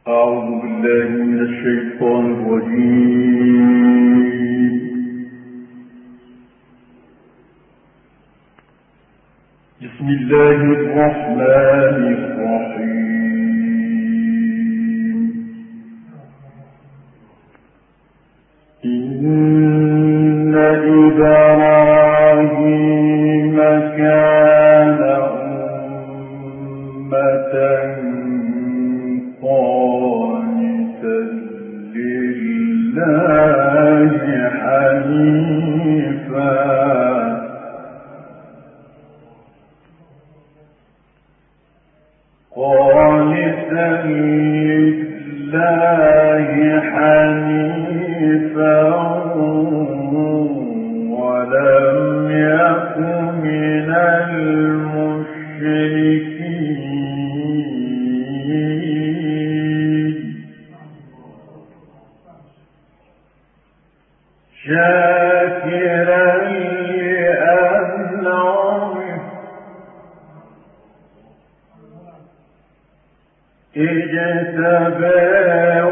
أعوذ بالله من الشيطان الرجيم. بسم الله الرحمن الرحيم. إن إبراهيم كان أمة قانتا لله حنيفا ولم يك من المشركين شاكرا لأنعمه اجتباه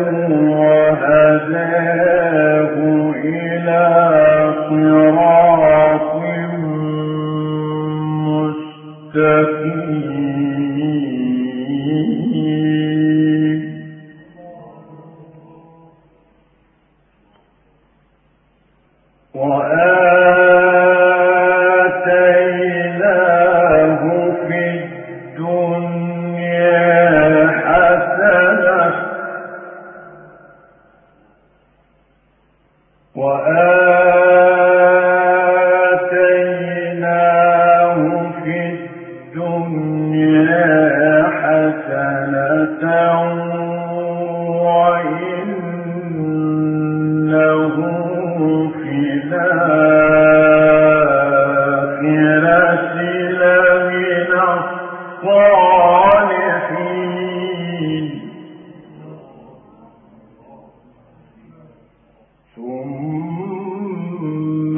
وهداه إلى صراط مستقيم وآتيناه في الدنيا حسنة وإنه في الآخرة لمن الصالحين ثم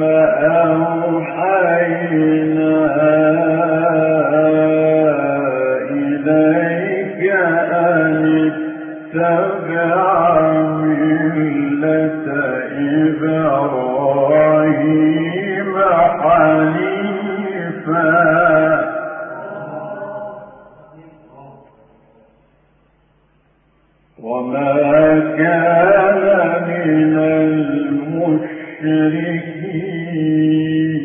أوحينا إليك أن اتبع ملة إبراهيم حنيفا وما كان من المشركين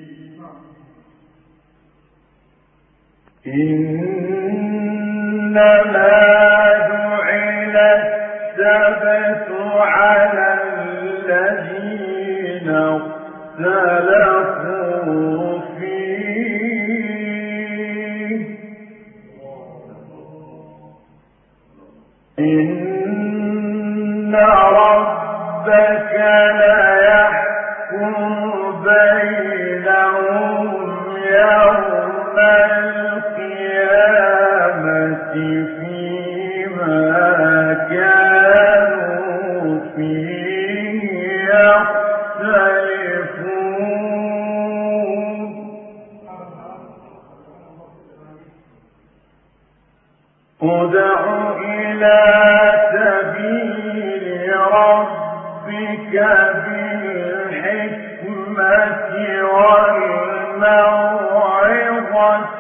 إنما جعل السبت على الذين اختلفوا فيه إن ربك ليحكم بينهم يوم القيامة فيما كانوا فيه يختلفون ادع إلى سبيل ربك بالحكمة والموعظة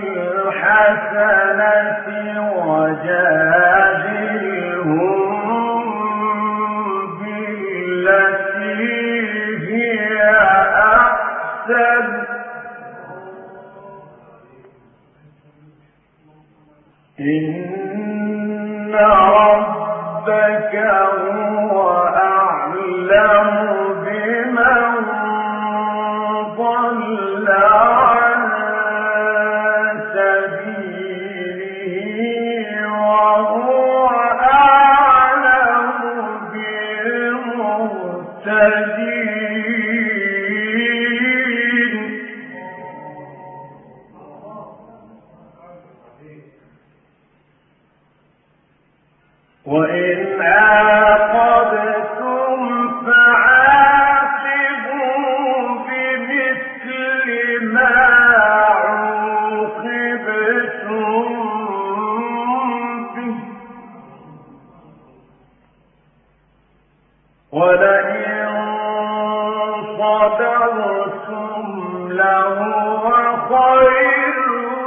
الحسنة وجادلهم بالتي هي أحسن إن ربك هو أعلم بمن ضل عن سبيله وهو أعلم بالمهتدين وإن عاقبتم فعاقبوا بمثل ما عوقبتم به ولئن صبرتم لهو خير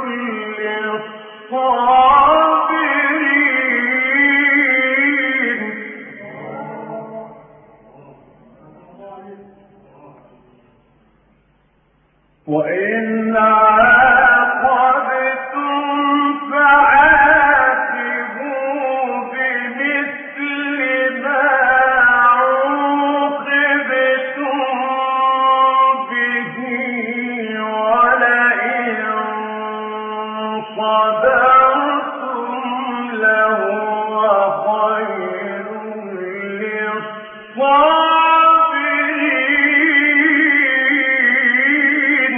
للصابرين وإن عاقبتم فعاقبوا بمثل ما عوقبتم به ولئن صبرتم لهو خير للصابرين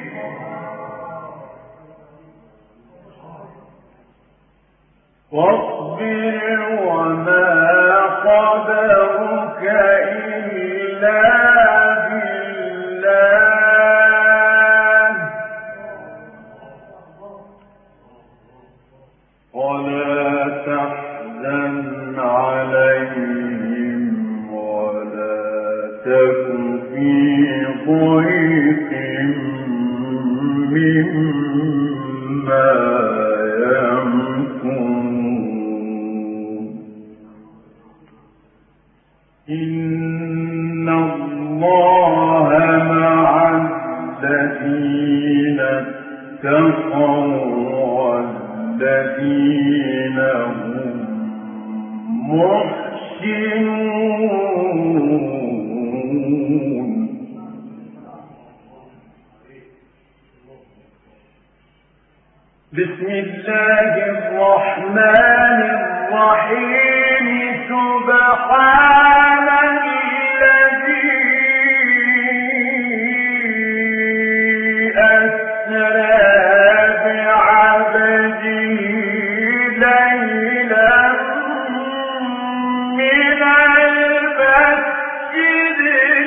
واصبر وما صبرك إلا بالله ولا تحزن عليهم ولا تك في ضيق مما إن الله مع الذين اتقوا والذين هم محسنون بسم الله الرحمن الرحيم سبحان الذي أسرى بعبده ليلا من المسجد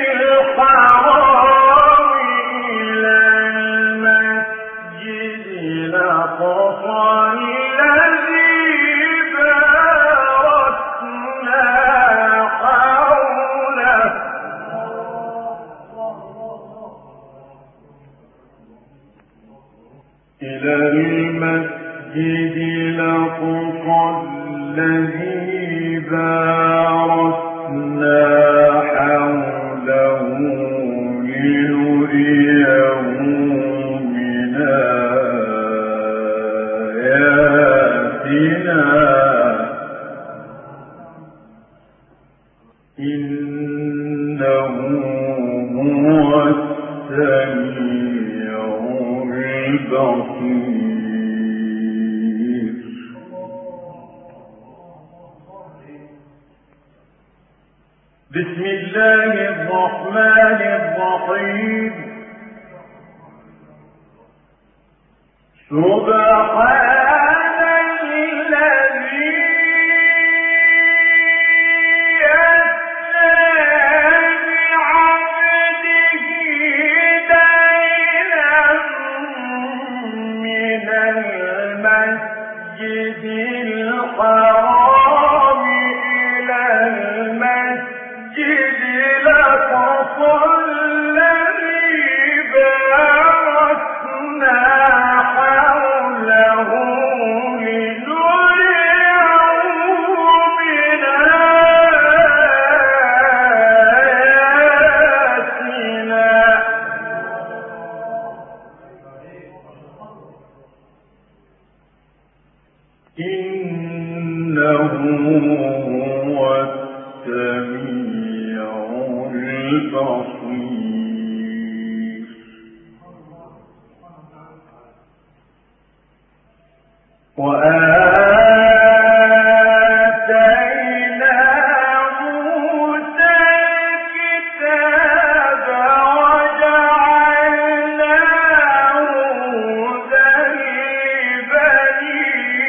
الحرام إلى المسجد الأقصى إلى المسجد الأقصى الذي باركنا حوله لنريه من آياتنا إنه هو السميع البصير بسم الله الرحمن الرحيم سبحان الذي المسجد الحرام إلى المسجد الأقصى الذي باركنا حوله لنريه من آياتنا إنه هو السميع البصير وآتينا موسى الكتاب وجعلناه هدى لبني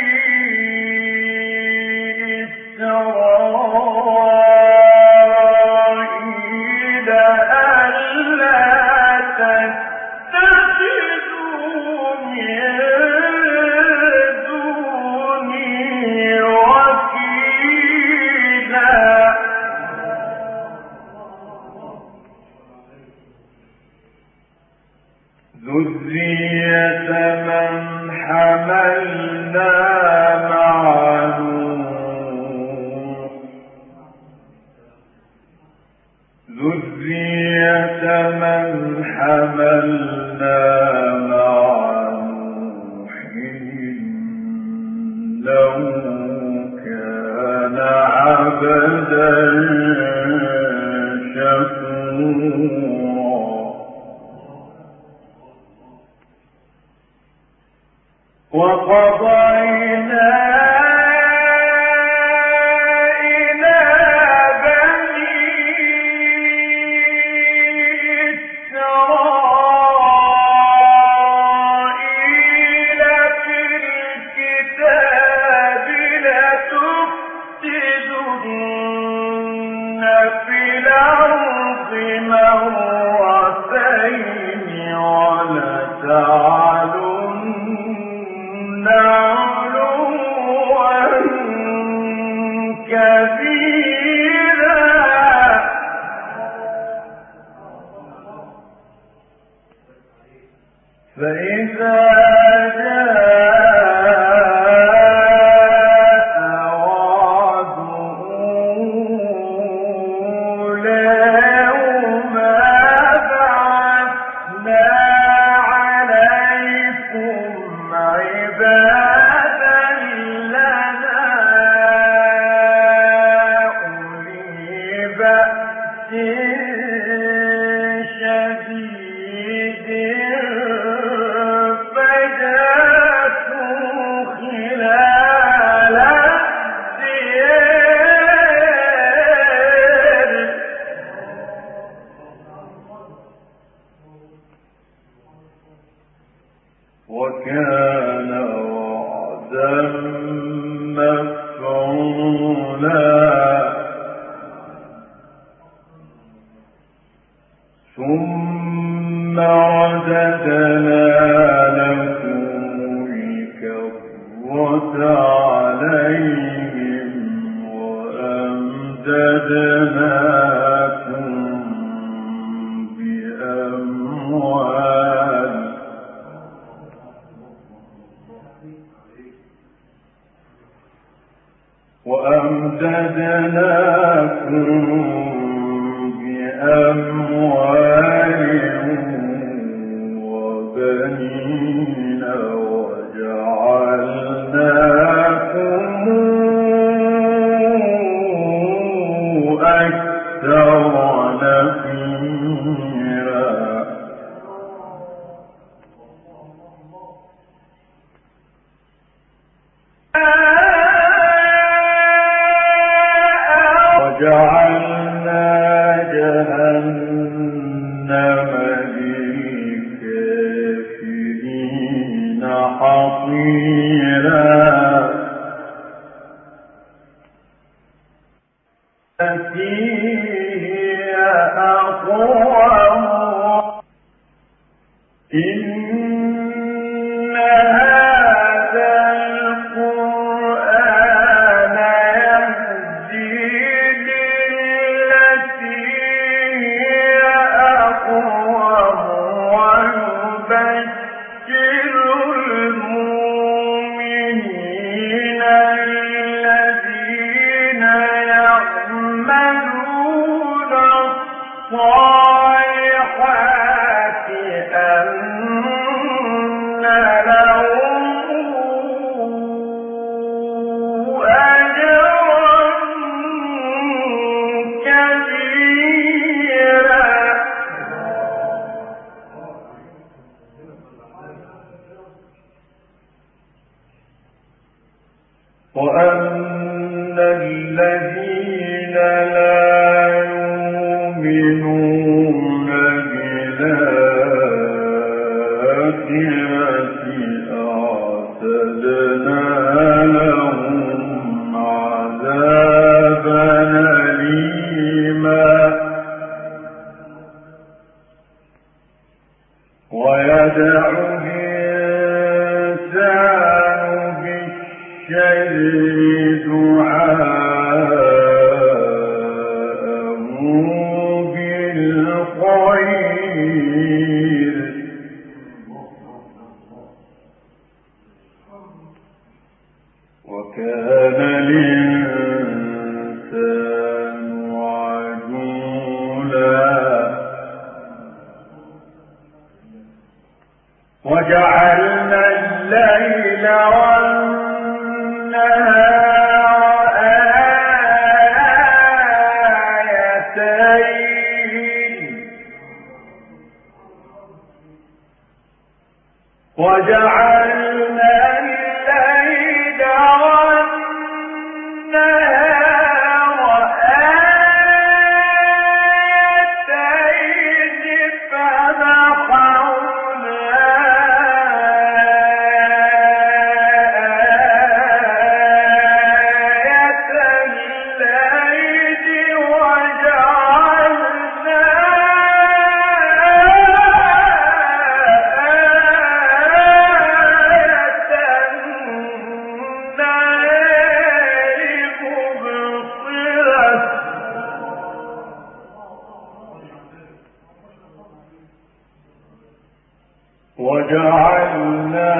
إسرائيل ألا تتخذوا من دوني وجعلنا الليل والنهار آيتين فمحونا آية الليل وجعلنا وجعلنا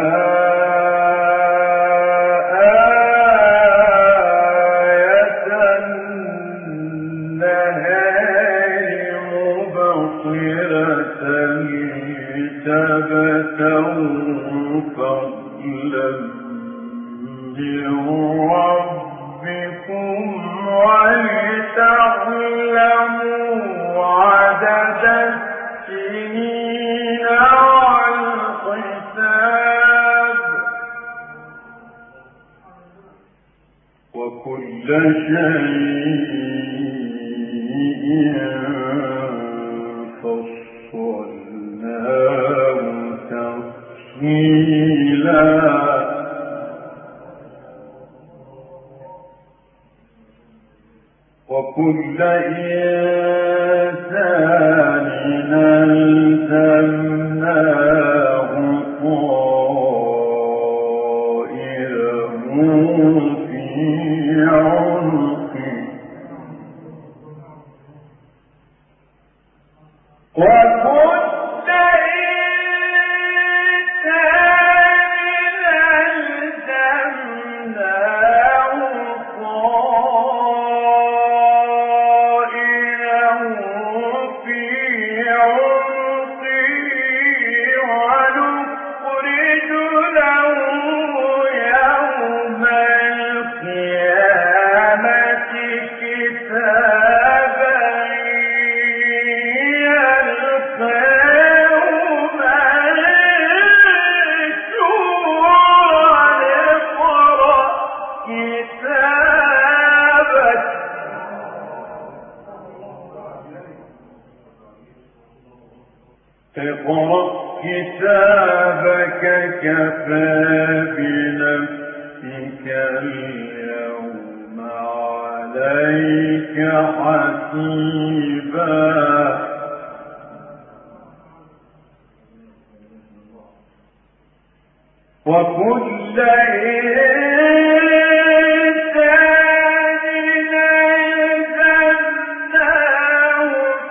آية النهار مبصرة لتبتغوا فضلا من ربكم ولتعلموا عدد السنين وكل شيء فصلناه تفصيلا وكل إنسان ألزمناه طائره في عنقه وكل إنسان ألزمناه طائره في عنقه ونخرج له يوم القيامة كتابا يلقاه منشورا اقرأ كتابك كفى بنفسك اليوم عليك حسيبا وكل إنسان ألزمناه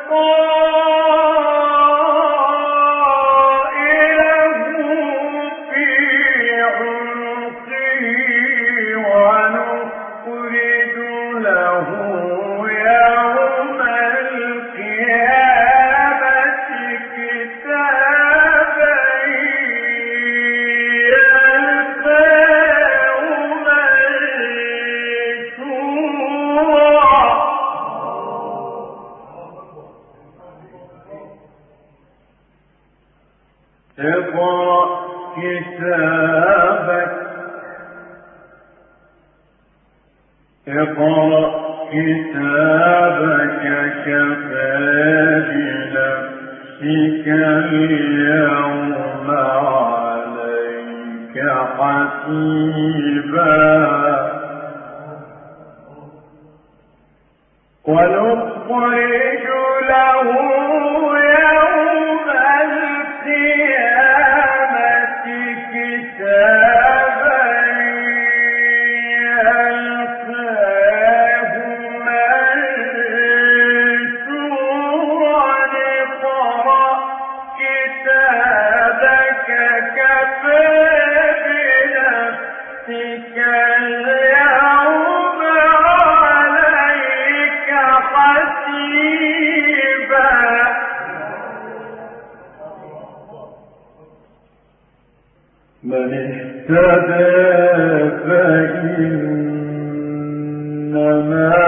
طائره في عنقه ونخرج له يوم القيامة كتابا اقرأ كتابك كفى بنفسك اليوم عليك حسيبا ونخرج له يوم القيامة كتابا يلقاه منشورا اقرأ كتابك كفى بنفسك اليوم عليك حسيبا من اهتدى فإنما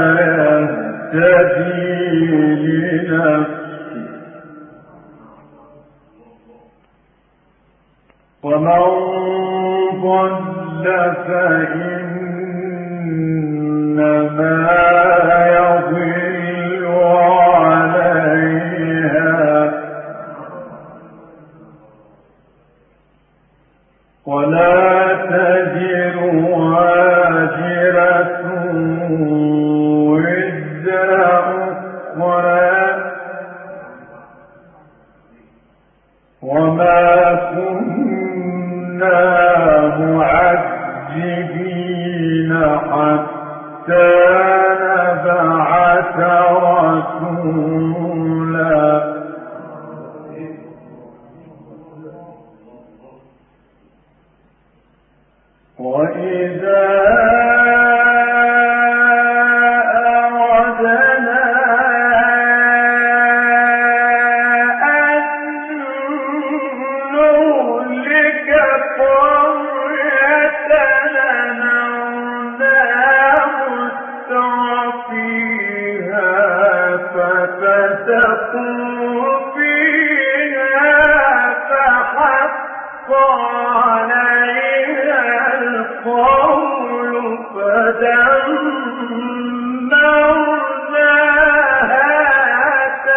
يهتدي لنفسه ومن ضل فإنما يضل عليها ولا تزر وازرة وزر أخرى وما كنا معذبين حتى نبعث رسولا وإذا أردنا أن نهلك قرية أمرنا مترفيها ففسقوا فيها فحق عليها القول فدمرناها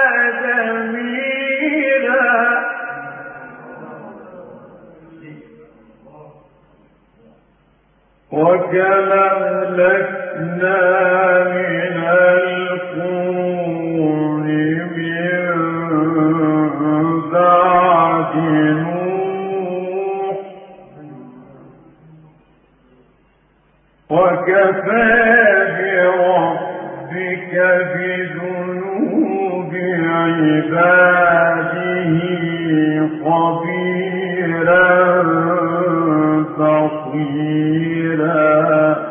تدميرا وكما أهلكنا من القرون من بعد نوح وكفى بربك بذنوب عباده خبيرا بصيرا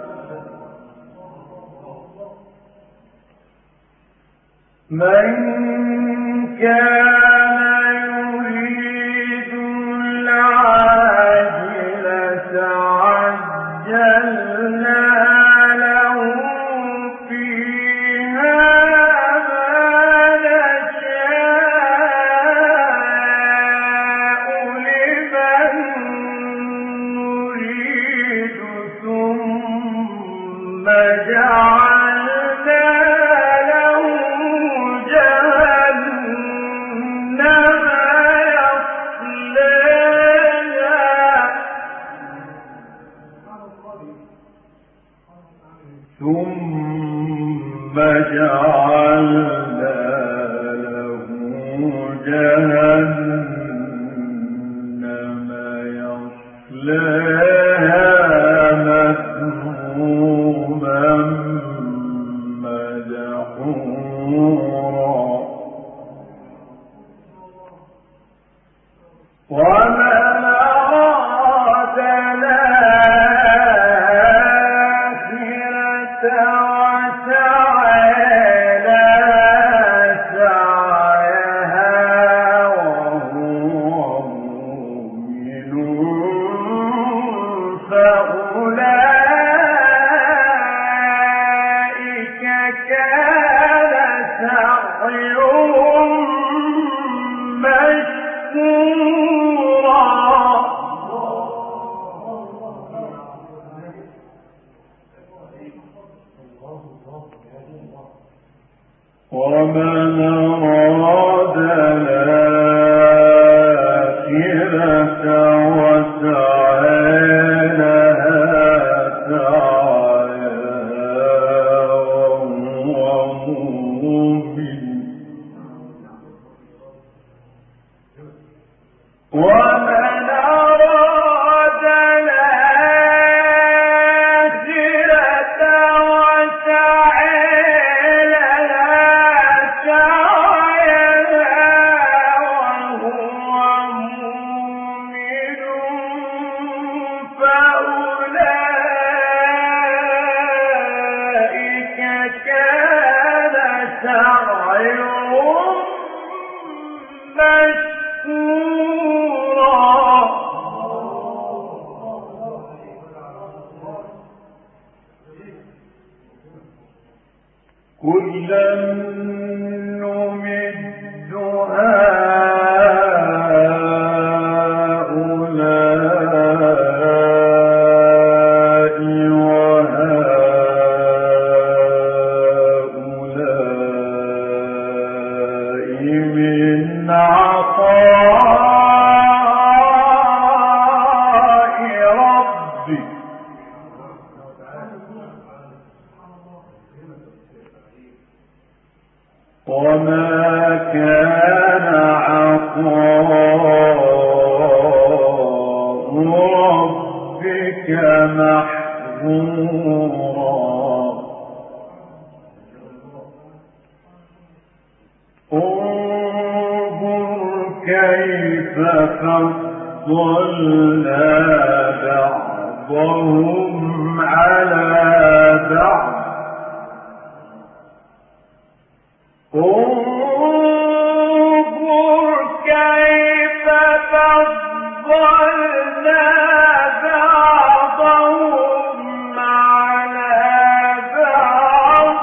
من كان يريد العاجلة عجلنا له فيها ما نشاء لمن نريد ثم جعلنا له جهنم يصلاها ثم جعلنا له جهنم يصلاها مذموما مدحورا ومن أراد الآخرة وسعى لها سعيها وهو مؤمن فأولئك كان سعيهم مشكورا ومن أراد الآخرة وسعى لها سعيها وهو مؤمن ومن أراد الآخرة وسعى لها سعيها وهو مؤمن فأولئك كان سعيهم مشكورا كلا نمد هؤلاء وما كان عطاء ربك محظورا انظر كيف فضلنا بعضهم على بعض انظر كيف فضلنا بعضهم على بعض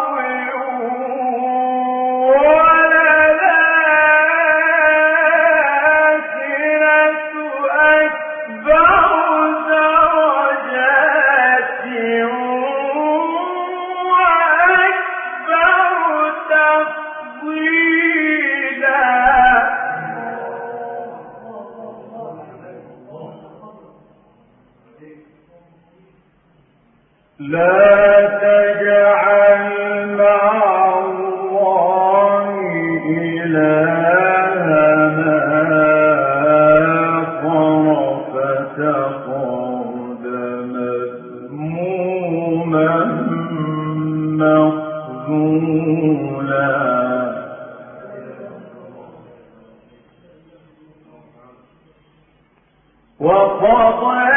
وللآخرة أكبر درجات وأكبر تفضيلا لا تجعل مع الله إلهنا آخر فتقعد مذموما مخذولا وقضى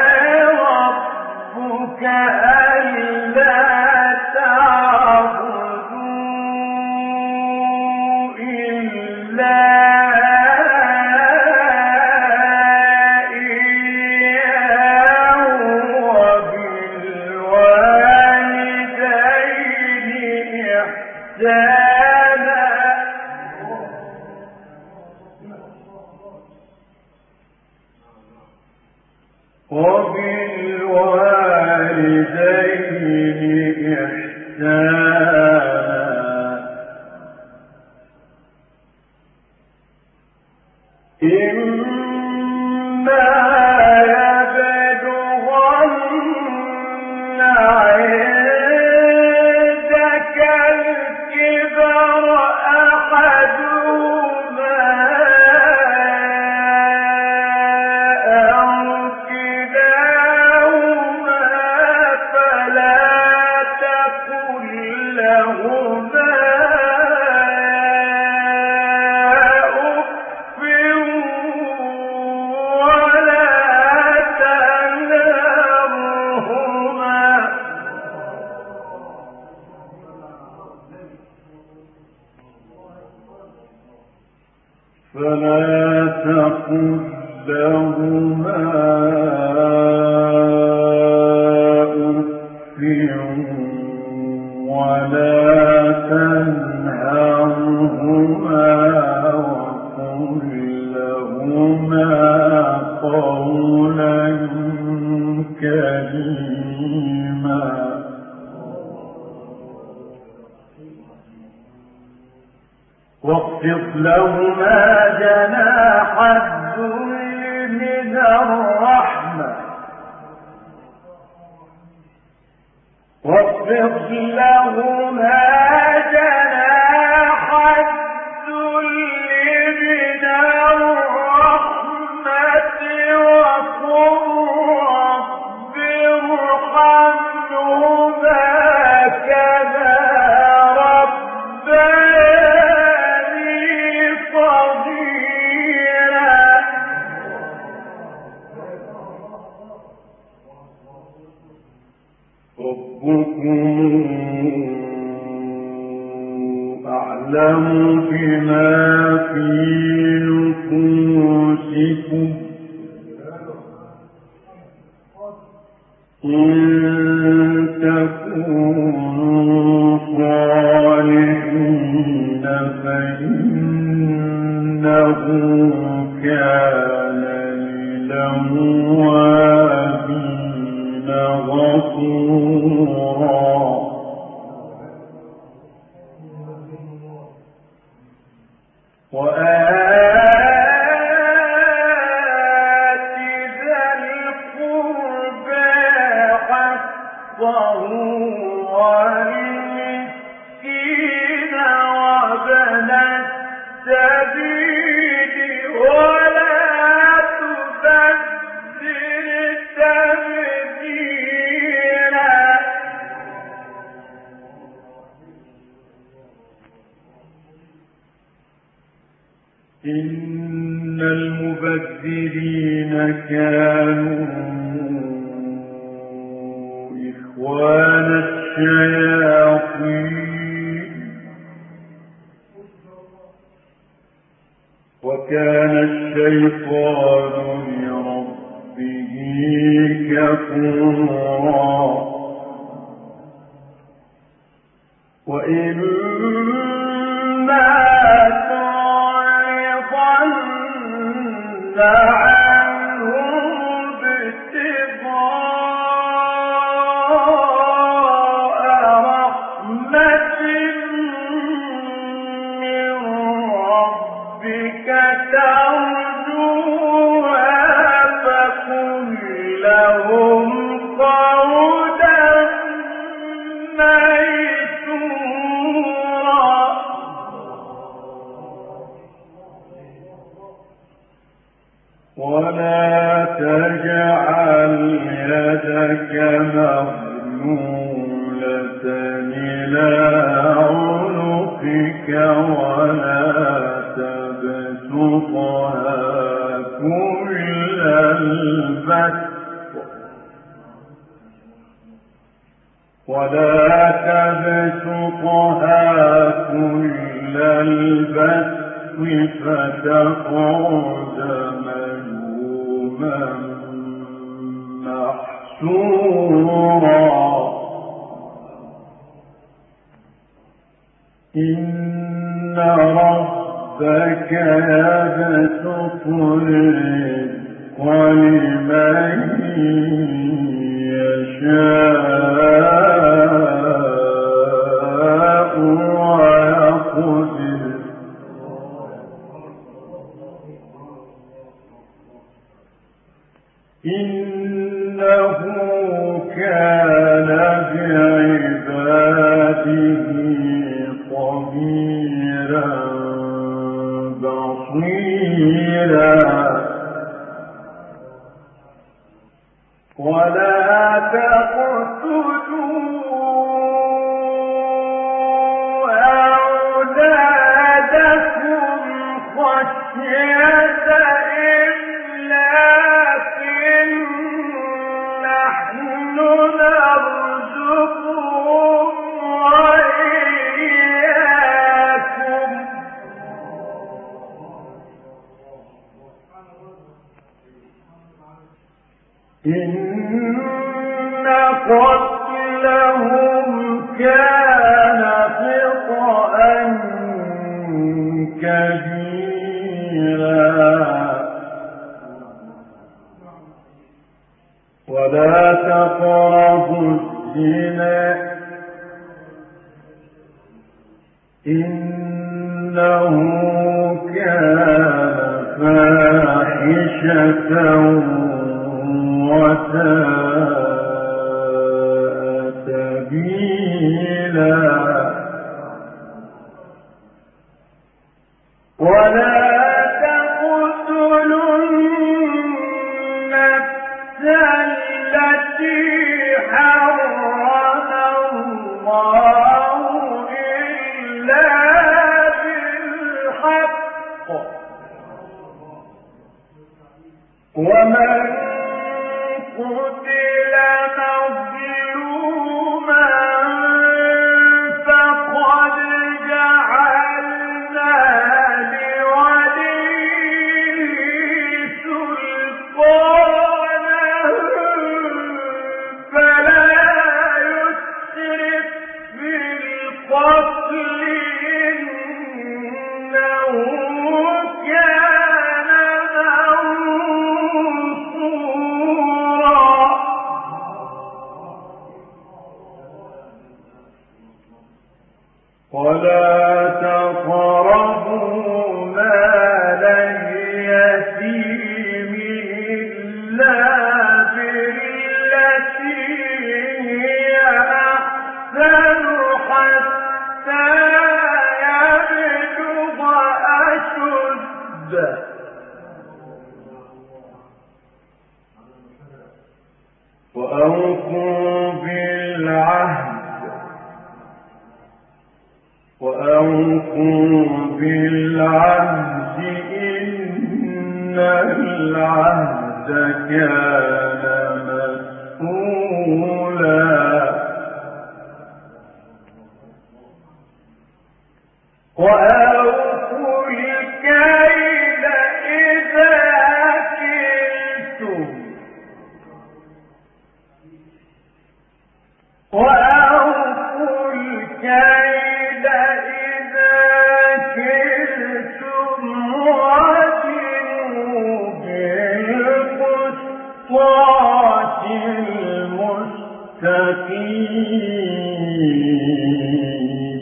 ربك ألا تعبدوا إلا إياه وبالوالدين إحسانا وبالوالدين إحسانا إما يبلغن عندك الكبر أحدهما أو كلاهما فلا تقل لهما أف ولا تنهرهما أف ولا تنهرهما وقل لهما قولا كريما واخفض لهما جناح الذل من الرحمة واخفض لهما جناح الذل من الرحمة وقل رب ارحمهما كما ربياني صغيرا ربكم أعلم بما في نفوسكم إن تكونوا صالحين فإنه كان للأوابين غفورا وآت ذا القربى حقه إن المبذرين كانوا إخوان الشياطين وكان الشيطان لربه كفورا وإما تعرضن عنهم ابتغاء رحمة من ربك ترجوها فقل لهم قولا ميسورا ولا تجعل يدك مغلولة إلى عنقك ولا تبسطها كل البسط فتقعد ملوما محسورا إن ربك يبسط الرزق لمن يشاء ويقدر إنه كان بعباده خبيرا بصيرا ولا تقتلوا أولادكم خشية إملاق نحن نرزقهم وإياكم إن قتلهم كان خطأ كبيرا ولا تقربوا الزنا إنه كان فاحشة وساء سبيلا ولا تقتلوا النفس التي حرم الله إلا بالحق ومن قتل مظلوما فقد جعلنا لوليه سلطانا فلا يسرف في القتل إنه كان منصورا ولا تقربوا مال اليتيم إلا بالتي هي أحسن حتى يبلغ أشده وأوفوا بالعهد العهد كان مسؤولا وأوفوا الكيل إذا كلتم وأوفوا الكيل إذا كلتم وزنوا بالقسطاس المستقيم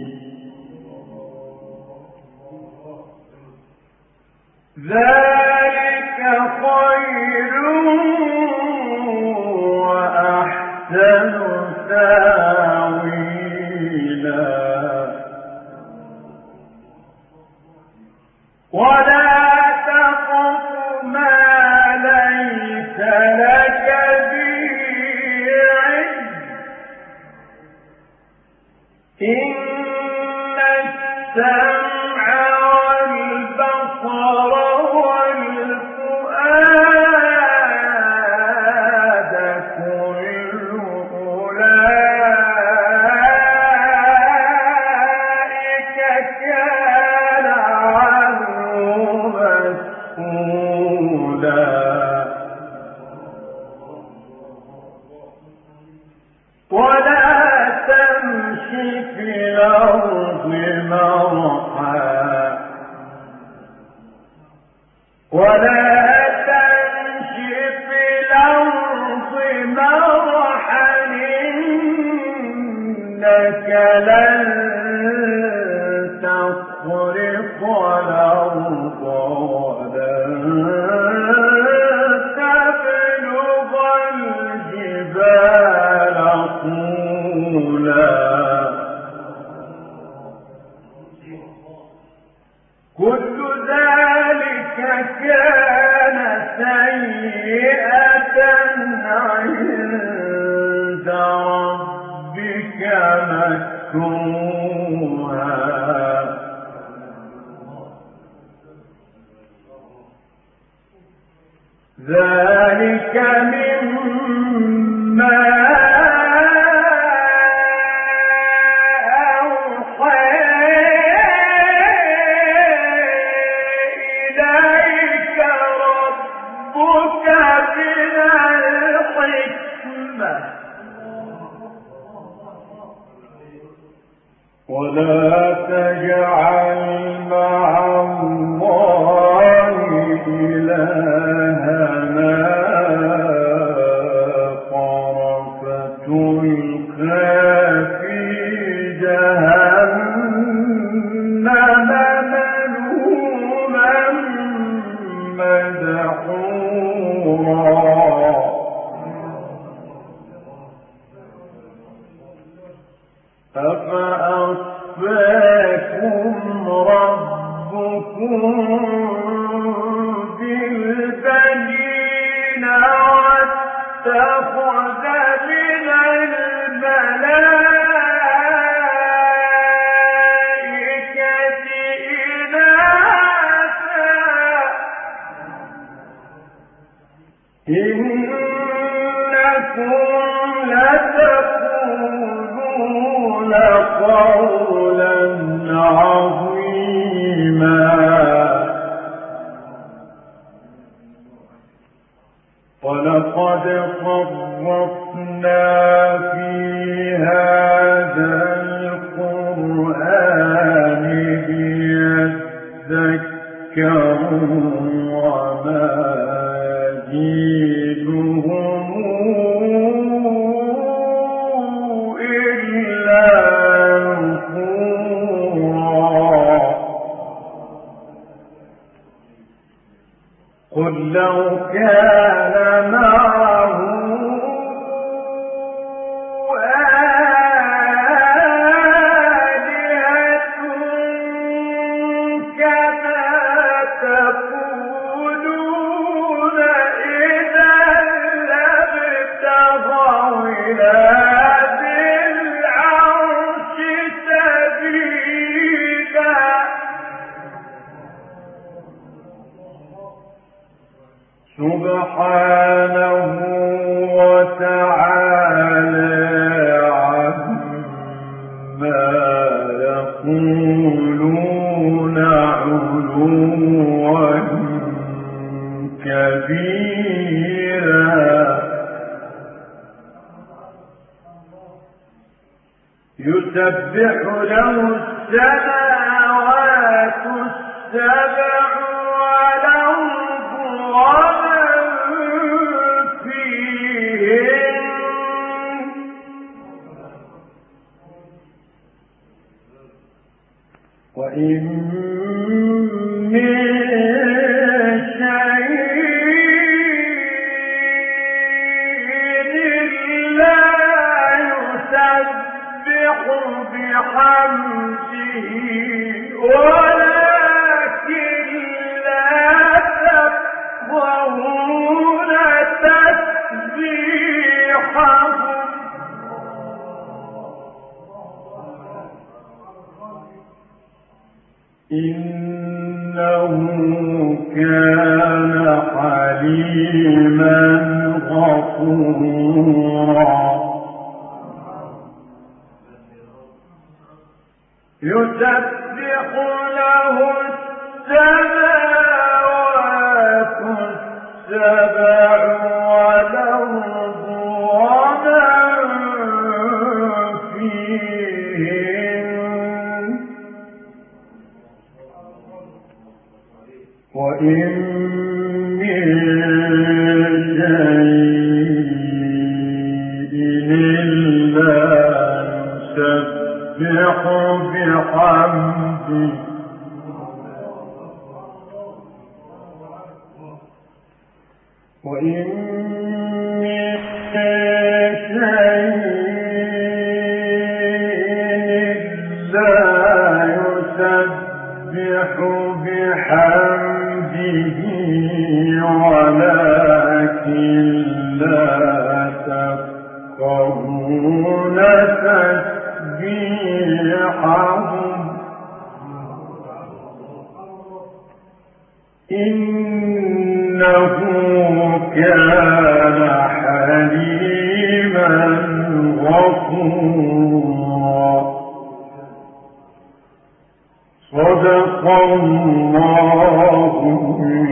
ذلك خير وأحسن تأويلا ولا تقف ما ليس لك به علم إن السمع والبصر والفؤاد كل أولئك كان عنه مسؤولا ولا تمش في الأرض مرحا ولا تمش في الأرض مرحا إنك لن تخرق الأرض ولن تبلغ الجبال طولا كل ذلك كان سيئة عند ربك مكروها ذلك مما ولا تجعل مع الله إلهنا آخر فتلقى في جهنم ملوما مدحورا أفأصفاكم ربكم بالبنين واتخذ من الملائكة إناثا إنكم لتقولون قولا عظيما ولقد صرفنا في هذا القرآن ليذكروا وما يزيدهم إلا نفورا قل لو كان معه آلهة كما تقولون إذا لابتغوا إلى ذي العرش سبيلا سبحانه وتعالى عما يقولون علوا كبيرا يسبح له السماوات السبع والأرض ومن فيهن وإن من شيء إلا يسبح بحمده ولكن لا تفقهون تسبيحهم إنه كان حليما غفورا يسبح له السماوات السبع والأرض ومن فيهن وإن من شيء إلا يسبح بحمده وإن من شيء إلا يسبح بحمده ولكن لا تفقهون تسبيحهم إنه كان حليما غفورا صدق الله